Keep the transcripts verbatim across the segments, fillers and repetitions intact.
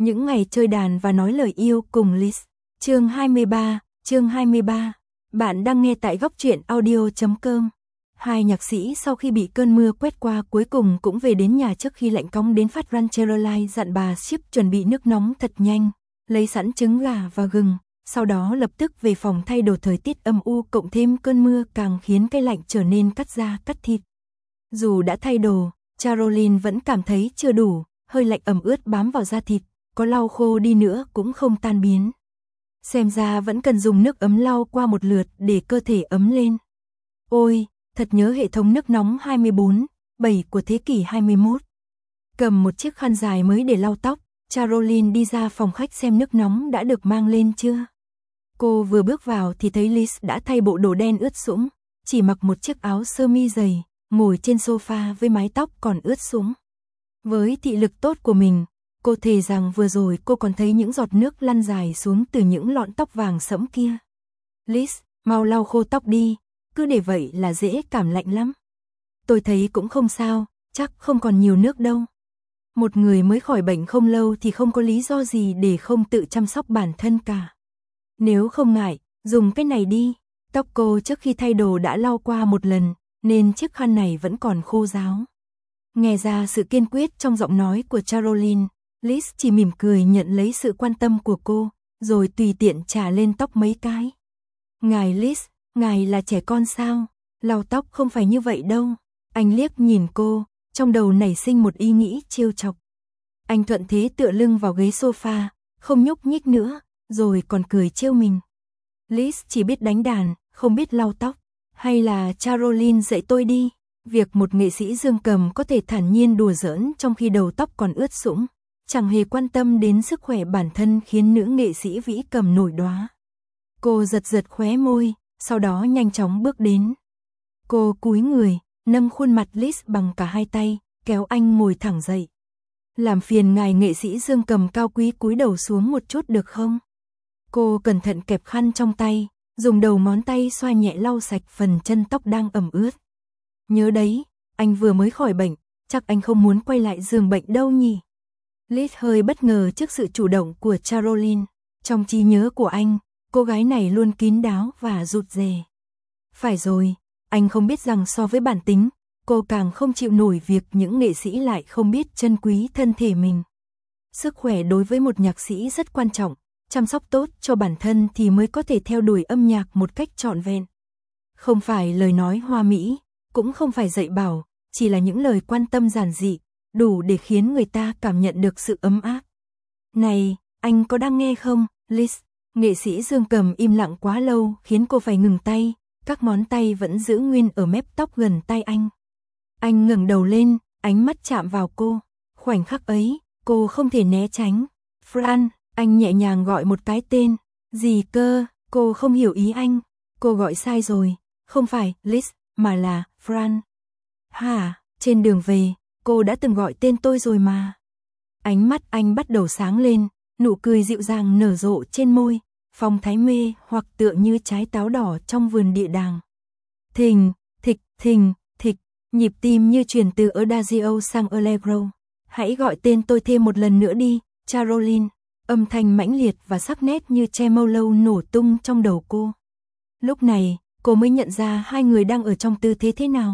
Những ngày chơi đàn và nói lời yêu cùng Liz. Chương hai mươi ba, chương hai mươi ba. Bạn đang nghe tại góc truyện audio chấm com. Hai nhạc sĩ sau khi bị cơn mưa quét qua cuối cùng cũng về đến nhà trước khi lạnh cóng đến phát. Rancherolai dặn bà Ship chuẩn bị nước nóng thật nhanh, lấy sẵn trứng gà và gừng, sau đó lập tức về phòng thay đồ. Thời tiết âm u cộng thêm cơn mưa càng khiến cái lạnh trở nên cắt da cắt thịt. Dù đã thay đồ, Caroline vẫn cảm thấy chưa đủ, hơi lạnh ẩm ướt bám vào da thịt, có lau khô đi nữa cũng không tan biến. Xem ra vẫn cần dùng nước ấm lau qua một lượt để cơ thể ấm lên. Ôi, thật nhớ hệ thống nước nóng hai mươi bốn, bảy của thế kỷ hai mươi mốt. Cầm một chiếc khăn dài mới để lau tóc, Caroline đi ra phòng khách xem nước nóng đã được mang lên chưa. Cô vừa bước vào thì thấy Liz đã thay bộ đồ đen ướt sũng, chỉ mặc một chiếc áo sơ mi dày, ngồi trên sofa với mái tóc còn ướt sũng. Với thị lực tốt của mình, cô thề rằng vừa rồi cô còn thấy những giọt nước lăn dài xuống từ những lọn tóc vàng sẫm kia. Liz, mau lau khô tóc đi, cứ để vậy là dễ cảm lạnh lắm. Tôi thấy cũng không sao, chắc không còn nhiều nước đâu. Một người mới khỏi bệnh không lâu thì không có lý do gì để không tự chăm sóc bản thân cả. Nếu không ngại, dùng cái này đi. Tóc cô trước khi thay đồ đã lau qua một lần, nên chiếc khăn này vẫn còn khô ráo. Nghe ra sự kiên quyết trong giọng nói của Caroline, Liz chỉ mỉm cười nhận lấy sự quan tâm của cô, rồi tùy tiện chà lên tóc mấy cái. Ngài Liz, ngài là trẻ con sao? Lau tóc không phải như vậy đâu. Anh liếc nhìn cô, trong đầu nảy sinh một ý nghĩ trêu chọc. Anh thuận thế tựa lưng vào ghế sofa, không nhúc nhích nữa, rồi còn cười trêu mình. Liz chỉ biết đánh đàn, không biết lau tóc. Hay là Caroline dạy tôi đi. Việc một nghệ sĩ dương cầm có thể thản nhiên đùa giỡn trong khi đầu tóc còn ướt sũng, chẳng hề quan tâm đến sức khỏe bản thân khiến nữ nghệ sĩ vĩ cầm nổi đóa. Cô giật giật khóe môi, sau đó nhanh chóng bước đến. Cô cúi người, nâng khuôn mặt Liz bằng cả hai tay, kéo anh ngồi thẳng dậy. Làm phiền ngài nghệ sĩ dương cầm cao quý cúi đầu xuống một chút được không? Cô cẩn thận kẹp khăn trong tay, dùng đầu ngón tay xoa nhẹ lau sạch phần chân tóc đang ẩm ướt. Nhớ đấy, anh vừa mới khỏi bệnh, chắc anh không muốn quay lại giường bệnh đâu nhỉ? Liz hơi bất ngờ trước sự chủ động của Caroline. Trong trí nhớ của anh, cô gái này luôn kín đáo và rụt rè. Phải rồi, anh không biết rằng so với bản tính, cô càng không chịu nổi việc những nghệ sĩ lại không biết trân quý thân thể mình. Sức khỏe đối với một nhạc sĩ rất quan trọng, chăm sóc tốt cho bản thân thì mới có thể theo đuổi âm nhạc một cách trọn vẹn. Không phải lời nói hoa mỹ, cũng không phải dạy bảo, chỉ là những lời quan tâm giản dị, đủ để khiến người ta cảm nhận được sự ấm áp. Này, anh có đang nghe không, Liz? Nghệ sĩ dương cầm im lặng quá lâu khiến cô phải ngừng tay, các ngón tay vẫn giữ nguyên ở mép tóc gần tay anh. Anh ngẩng đầu lên, ánh mắt chạm vào cô. Khoảnh khắc ấy, cô không thể né tránh. Fran, anh nhẹ nhàng gọi một cái tên. Gì cơ? Cô không hiểu ý anh. Cô gọi sai rồi, không phải Liz, mà là Fran. Hả, trên đường về, cô đã từng gọi tên tôi rồi mà. Ánh mắt anh bắt đầu sáng lên, nụ cười dịu dàng nở rộ trên môi, phong thái mê hoặc tựa như trái táo đỏ trong vườn địa đàng. Thình, thịch, thình, thịch, nhịp tim như chuyển từ Adagio sang Allegro. Hãy gọi tên tôi thêm một lần nữa đi, Caroline. Âm thanh mãnh liệt và sắc nét như tremolo nổ tung trong đầu cô. Lúc này, cô mới nhận ra hai người đang ở trong tư thế thế nào.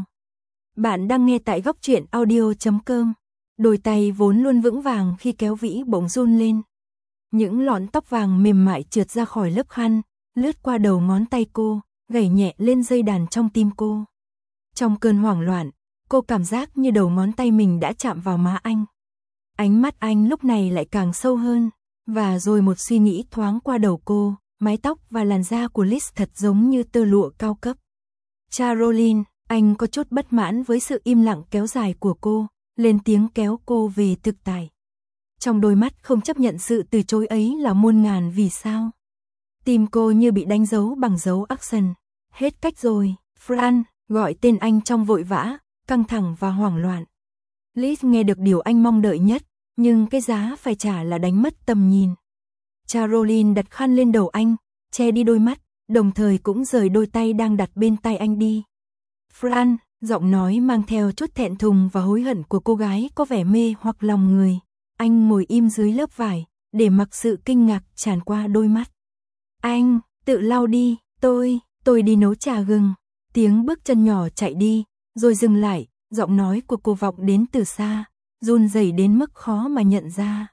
Bạn đang nghe tại góc truyện audio chấm com. Đôi tay vốn luôn vững vàng khi kéo vĩ bỗng run lên. Những lọn tóc vàng mềm mại trượt ra khỏi lớp khăn, lướt qua đầu ngón tay cô, gảy nhẹ lên dây đàn trong tim cô. Trong cơn hoảng loạn, cô cảm giác như đầu ngón tay mình đã chạm vào má anh. Ánh mắt anh lúc này lại càng sâu hơn, và rồi một suy nghĩ thoáng qua đầu cô, mái tóc và làn da của Liz thật giống như tơ lụa cao cấp. Caroline, anh có chút bất mãn với sự im lặng kéo dài của cô, lên tiếng kéo cô về thực tại. Trong đôi mắt không chấp nhận sự từ chối ấy là muôn ngàn vì sao. Tim cô như bị đánh dấu bằng dấu accent. Hết cách rồi, Fran, gọi tên anh trong vội vã, căng thẳng và hoảng loạn. Liz nghe được điều anh mong đợi nhất, nhưng cái giá phải trả là đánh mất tầm nhìn. Caroline đặt khăn lên đầu anh, che đi đôi mắt, đồng thời cũng rời đôi tay đang đặt bên tay anh đi. Fran, giọng nói mang theo chút thẹn thùng và hối hận của cô gái có vẻ mê hoặc lòng người. Anh ngồi im dưới lớp vải, để mặc sự kinh ngạc tràn qua đôi mắt. Anh, tự lau đi, tôi, tôi đi nấu trà gừng. Tiếng bước chân nhỏ chạy đi, rồi dừng lại, giọng nói của cô vọng đến từ xa, run rẩy đến mức khó mà nhận ra.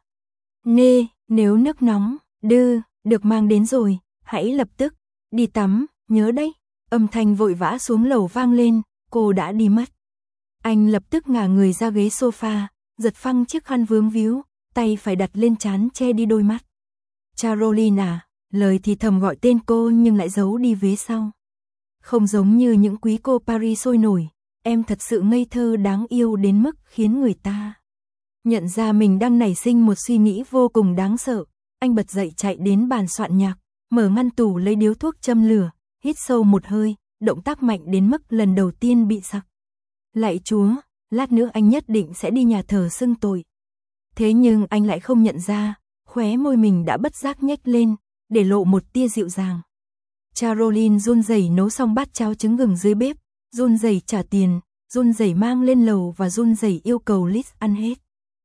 Nê, nếu nước nóng, đư, được mang đến rồi, hãy lập tức, đi tắm, nhớ đấy. Âm thanh vội vã xuống lầu vang lên, cô đã đi mất. Anh lập tức ngả người ra ghế sofa, giật phăng chiếc khăn vướng víu, tay phải đặt lên trán che đi đôi mắt. Caroline à, lời thì thầm gọi tên cô nhưng lại giấu đi vế sau. Không giống như những quý cô Paris sôi nổi, em thật sự ngây thơ đáng yêu đến mức khiến người ta nhận ra mình đang nảy sinh một suy nghĩ vô cùng đáng sợ. Anh bật dậy chạy đến bàn soạn nhạc, mở ngăn tủ lấy điếu thuốc châm lửa, hít sâu một hơi, động tác mạnh đến mức lần đầu tiên bị sặc. Lạy Chúa, lát nữa anh nhất định sẽ đi nhà thờ xưng tội. Thế nhưng anh lại không nhận ra, khóe môi mình đã bất giác nhếch lên, để lộ một tia dịu dàng. Caroline run rẩy nấu xong bát cháo trứng gừng dưới bếp, run rẩy trả tiền, run rẩy mang lên lầu và run rẩy yêu cầu Liz ăn hết.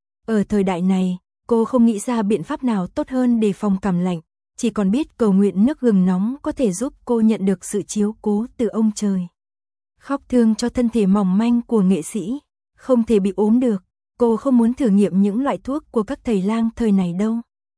Ở thời đại này, cô không nghĩ ra biện pháp nào tốt hơn để phòng cảm lạnh, chỉ còn biết cầu nguyện nước gừng nóng có thể giúp cô nhận được sự chiếu cố từ ông trời. Khóc thương cho thân thể mỏng manh của nghệ sĩ, không thể bị ốm được, cô không muốn thử nghiệm những loại thuốc của các thầy lang thời này đâu.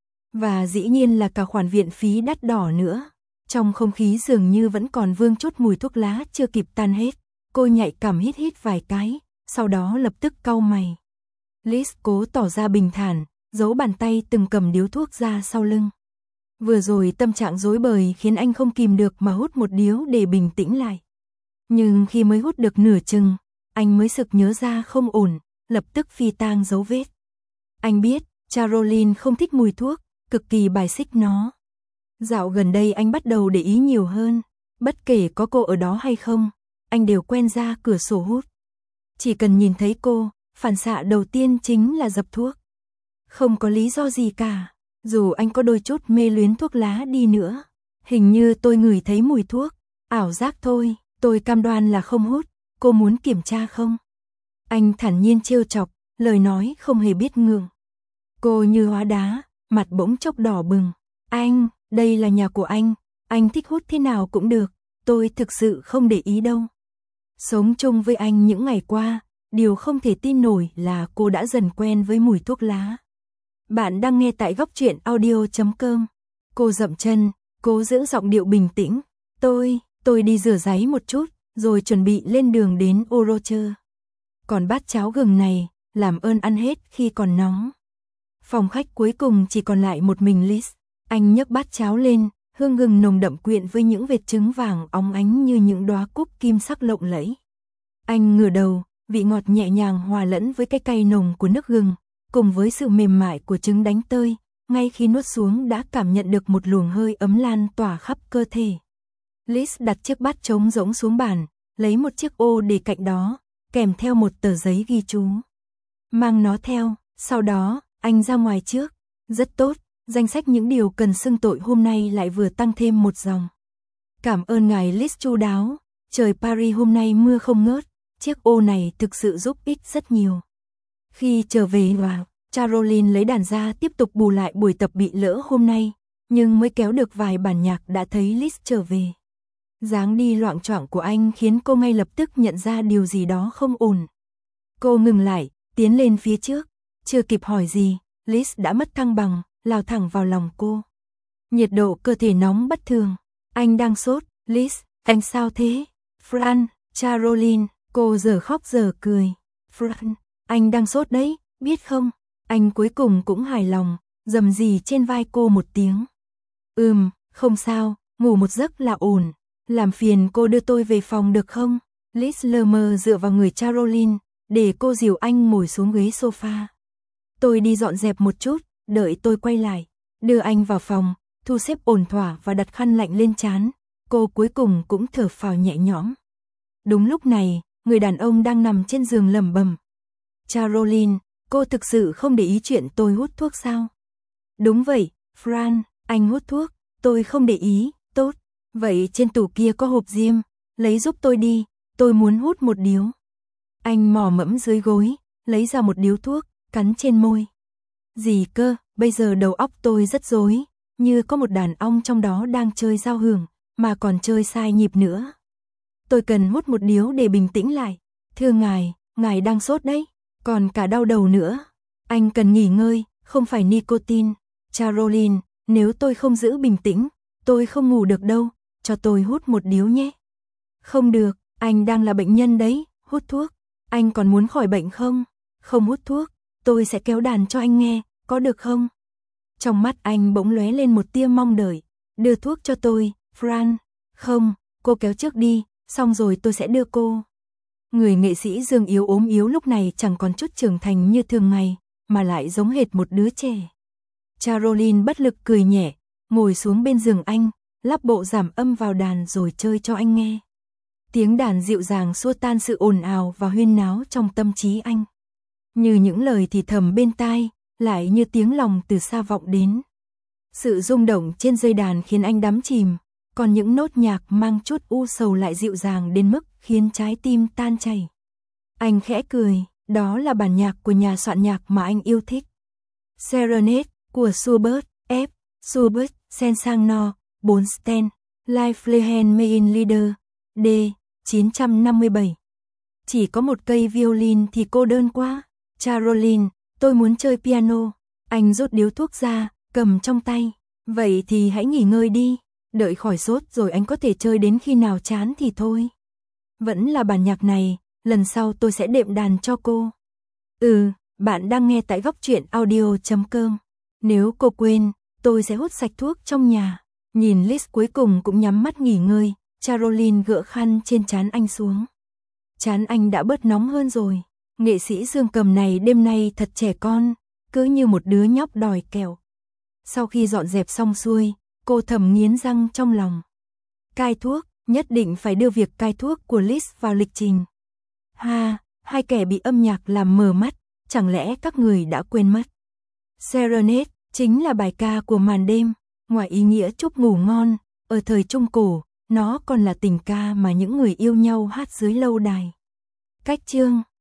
Và dĩ nhiên là cả khoản viện phí đắt đỏ nữa. Trong không khí dường như vẫn còn vương chút mùi thuốc lá chưa kịp tan hết, cô nhạy cảm hít hít vài cái, sau đó lập tức cau mày. Liz cố tỏ ra bình thản, giấu bàn tay từng cầm điếu thuốc ra sau lưng. Vừa rồi tâm trạng rối bời khiến anh không kìm được mà hút một điếu để bình tĩnh lại. Nhưng khi mới hút được nửa chừng, anh mới sực nhớ ra không ổn, lập tức phi tang dấu vết. Anh biết, Caroline không thích mùi thuốc, cực kỳ bài xích nó. Dạo gần đây anh bắt đầu để ý nhiều hơn, bất kể có cô ở đó hay không, anh đều quen ra cửa sổ hút. Chỉ cần nhìn thấy cô, phản xạ đầu tiên chính là dập thuốc. Không có lý do gì cả, dù anh có đôi chút mê luyến thuốc lá đi nữa. Hình như tôi ngửi thấy mùi thuốc, ảo giác thôi, tôi cam đoan là không hút, cô muốn kiểm tra không? Anh thản nhiên trêu chọc, lời nói không hề biết ngượng. Cô như hóa đá, mặt bỗng chốc đỏ bừng. Anh, đây là nhà của anh, anh thích hút thế nào cũng được, tôi thực sự không để ý đâu. Sống chung với anh những ngày qua, điều không thể tin nổi là cô đã dần quen với mùi thuốc lá. Bạn đang nghe tại góc truyện audio chấm com. Cô dậm chân, cố giữ giọng điệu bình tĩnh. Tôi, tôi đi rửa ráy một chút, rồi chuẩn bị lên đường đến Orocher. Còn bát cháo gừng này, làm ơn ăn hết khi còn nóng. Phòng khách cuối cùng chỉ còn lại một mình Liz. Anh nhấc bát cháo lên, hương gừng nồng đậm quyện với những vệt trứng vàng óng ánh như những đóa cúc kim sắc lộng lẫy. Anh ngửa đầu, vị ngọt nhẹ nhàng hòa lẫn với cái cay nồng của nước gừng, cùng với sự mềm mại của trứng đánh tơi, ngay khi nuốt xuống đã cảm nhận được một luồng hơi ấm lan tỏa khắp cơ thể. Liz đặt chiếc bát trống rỗng xuống bàn, lấy một chiếc ô để cạnh đó, kèm theo một tờ giấy ghi chú. Mang nó theo, sau đó, anh ra ngoài trước. Rất tốt, danh sách những điều cần xưng tội hôm nay lại vừa tăng thêm một dòng. Cảm ơn ngài Liz chu đáo, trời Paris hôm nay mưa không ngớt, chiếc ô này thực sự giúp ích rất nhiều. Khi trở về vào, Caroline lấy đàn ra tiếp tục bù lại buổi tập bị lỡ hôm nay, nhưng mới kéo được vài bản nhạc đã thấy Liz trở về. Dáng đi loạng choạng của anh khiến cô ngay lập tức nhận ra điều gì đó không ổn. Cô ngừng lại, tiến lên phía trước, chưa kịp hỏi gì, Liz đã mất thăng bằng, lao thẳng vào lòng cô. Nhiệt độ cơ thể nóng bất thường. Anh đang sốt, Liz, anh sao thế? Fran, Caroline, cô giờ khóc giờ cười. Fran, anh đang sốt đấy, biết không? Anh cuối cùng cũng hài lòng, rầm rì trên vai cô một tiếng. Ừm, không sao, ngủ một giấc là ổn. Làm phiền cô đưa tôi về phòng được không? Liz lờ mờ dựa vào người Caroline, để cô dìu anh ngồi xuống ghế sofa. Tôi đi dọn dẹp một chút, đợi tôi quay lại. Đưa anh vào phòng, thu xếp ổn thỏa và đặt khăn lạnh lên trán. Cô cuối cùng cũng thở phào nhẹ nhõm. Đúng lúc này, người đàn ông đang nằm trên giường lẩm bẩm. Caroline, cô thực sự không để ý chuyện tôi hút thuốc sao? Đúng vậy, Fran, anh hút thuốc, tôi không để ý, tốt. Vậy trên tủ kia có hộp diêm, lấy giúp tôi đi, tôi muốn hút một điếu. Anh mò mẫm dưới gối, lấy ra một điếu thuốc, cắn trên môi. Gì cơ, bây giờ đầu óc tôi rất rối, như có một đàn ong trong đó đang chơi giao hưởng, mà còn chơi sai nhịp nữa. Tôi cần hút một điếu để bình tĩnh lại. Thưa ngài, ngài đang sốt đấy, còn cả đau đầu nữa. Anh cần nghỉ ngơi, không phải nicotine. Caroline, nếu tôi không giữ bình tĩnh, tôi không ngủ được đâu, cho tôi hút một điếu nhé. Không được, anh đang là bệnh nhân đấy, hút thuốc. Anh còn muốn khỏi bệnh không? Không hút thuốc, tôi sẽ kéo đàn cho anh nghe, có được không? Trong mắt anh bỗng lóe lên một tia mong đợi. Đưa thuốc cho tôi, Fran. Không, cô kéo trước đi, xong rồi tôi sẽ đưa cô. Người nghệ sĩ Dương yếu ốm yếu lúc này chẳng còn chút trưởng thành như thường ngày, mà lại giống hệt một đứa trẻ. Caroline bất lực cười nhẹ, ngồi xuống bên giường anh, lắp bộ giảm âm vào đàn rồi chơi cho anh nghe. Tiếng đàn dịu dàng xua tan sự ồn ào và huyên náo trong tâm trí anh. Như những lời thì thầm bên tai, lại như tiếng lòng từ xa vọng đến. Sự rung động trên dây đàn khiến anh đắm chìm, còn những nốt nhạc mang chút u sầu lại dịu dàng đến mức khiến trái tim tan chảy. Anh khẽ cười, đó là bản nhạc của nhà soạn nhạc mà anh yêu thích. Serenade của Schubert, F. Schubert, Sensang No, bốn Sten, Lieflehen Mein Lieder, D. chín trăm năm mươi bảy. Chỉ có một cây violin thì cô đơn quá. Caroline, tôi muốn chơi piano. Anh rút điếu thuốc ra, cầm trong tay. Vậy thì hãy nghỉ ngơi đi. Đợi khỏi sốt rồi anh có thể chơi đến khi nào chán thì thôi. Vẫn là bản nhạc này, lần sau tôi sẽ đệm đàn cho cô. Ừ, bạn đang nghe tại góc truyện audio chấm com. Nếu cô quên, tôi sẽ hút sạch thuốc trong nhà. Nhìn Liz cuối cùng cũng nhắm mắt nghỉ ngơi, Caroline gỡ khăn trên trán anh xuống. Trán anh đã bớt nóng hơn rồi. Nghệ sĩ Dương Cầm này đêm nay thật trẻ con, cứ như một đứa nhóc đòi kẹo. Sau khi dọn dẹp xong xuôi, cô thầm nghiến răng trong lòng. Cai thuốc, nhất định phải đưa việc cai thuốc của Liz vào lịch trình. Ha, hai kẻ bị âm nhạc làm mờ mắt, chẳng lẽ các người đã quên mất. Serenade chính là bài ca của màn đêm, ngoài ý nghĩa chúc ngủ ngon, ở thời Trung Cổ, nó còn là tình ca mà những người yêu nhau hát dưới lâu đài. Cách chương